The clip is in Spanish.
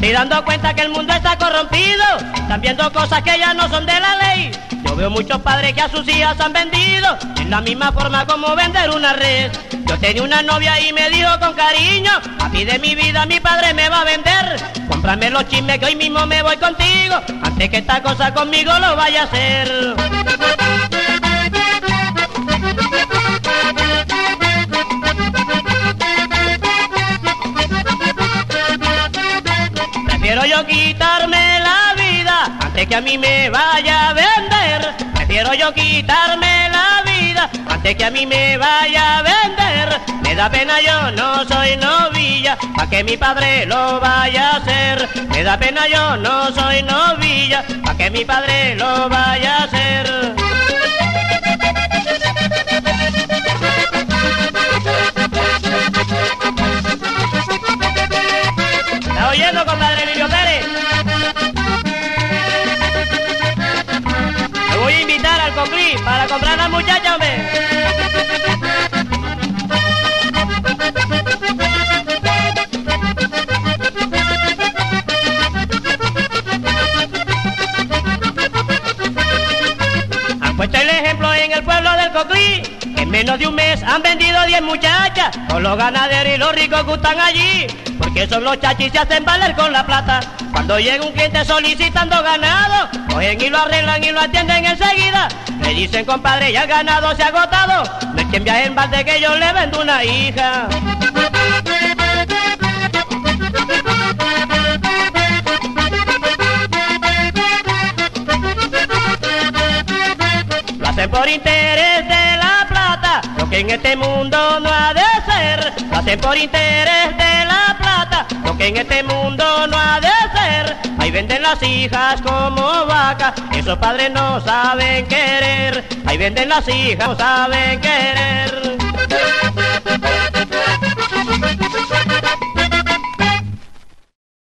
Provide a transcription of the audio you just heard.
estoy dando cuenta que el mundo está corrompido, están viendo cosas que ya no son de la ley. Yo veo muchos padres que a sus hijas han vendido, en la misma forma como vender una red. Yo tenía una novia y me dijo con cariño, a mí de mi vida mi padre me va a vender. Cómprame los chismes que hoy mismo me voy contigo, antes que esta cosa conmigo lo vaya a hacer. Prefiero yo quitarme la vida antes que a mí me vaya a vender. Prefiero yo quitarme la vida antes que a mí me vaya a vender. Me da pena, yo no soy novilla, pa' que mi padre lo vaya a hacer. Me da pena, yo no soy novilla, pa' que mi padre lo vaya a hacer. ¿Estás oyendo, compadre Emilio Pérez? Me voy a invitar al Conclí para comprar a la muchacha, hombre. Han puesto el ejemplo en el pueblo del Conclí. En menos de un mes han vendido 10 muchachas. Con los ganaderos y los ricos que están allí, porque son los chachis y se hacen valer con la plata. Cuando llega un cliente solicitando ganado, cogen y lo arreglan y lo atienden enseguida. Le dicen, compadre, ya el ganado se ha agotado, no es quien viaje en balde que yo le vendo una hija. Lo hacen por interés de la plata, lo que en este mundo no ha de ser. Lo hacen por interés de la plata, lo que en este mundo no ha de ser. Ahí venden las hijas como vacas, esos padres no saben querer. Ahí venden las hijas, no saben querer.